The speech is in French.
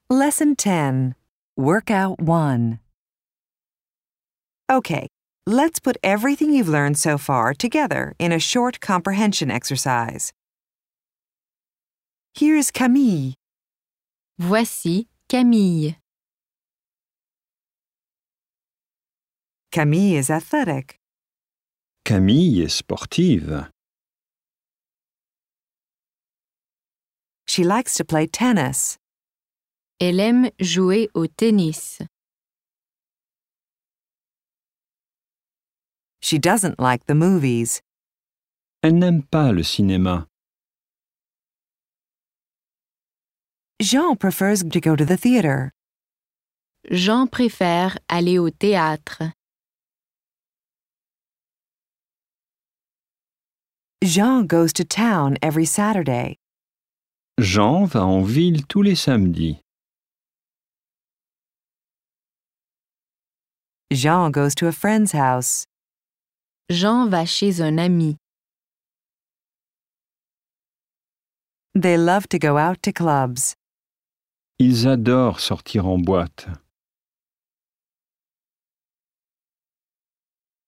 Lesson 10. Workout 1. Okay, let's put everything you've learned so far together in a short comprehension exercise. Here's Camille. Voici Camille. Camille is athletic. Camille est sportive. She likes to play tennis. Elle aime jouer au tennis. She doesn't like the movies. Elle n'aime pas le cinéma. Jean prefers to go to the theater. Jean préfère aller au théâtre. Jean goes to town every Saturday. Jean va en ville tous les samedis. Jean goes to a friend's house. Jean va chez un ami. They love to go out to clubs. Ils adorent sortir en boîte.